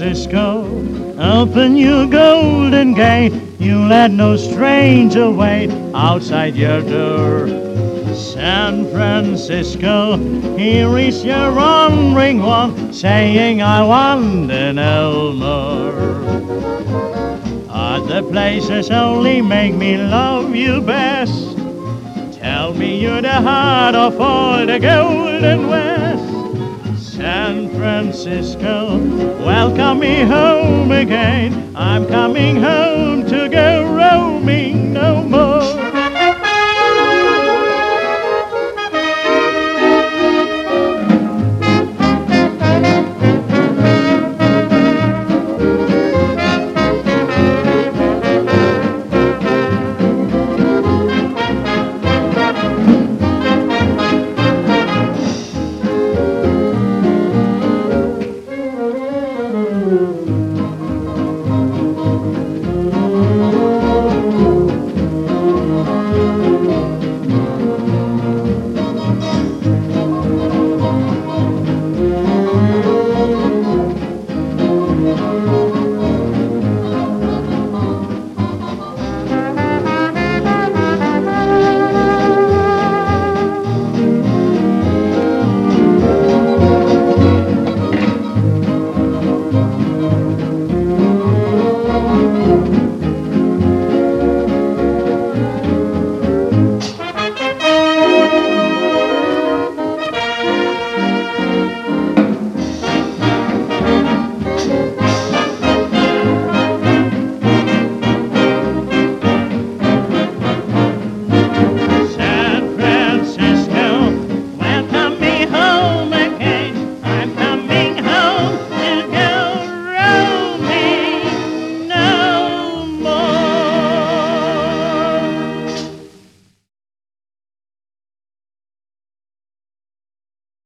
Francisco, open your golden gate. You let no stranger wait outside your door. San Francisco, here is your wandering one, saying I want to know more. Other places only make me love you best. Tell me you're the heart of all the Golden West. San Francisco, welcome me home again. I'm coming home to go roaming no more.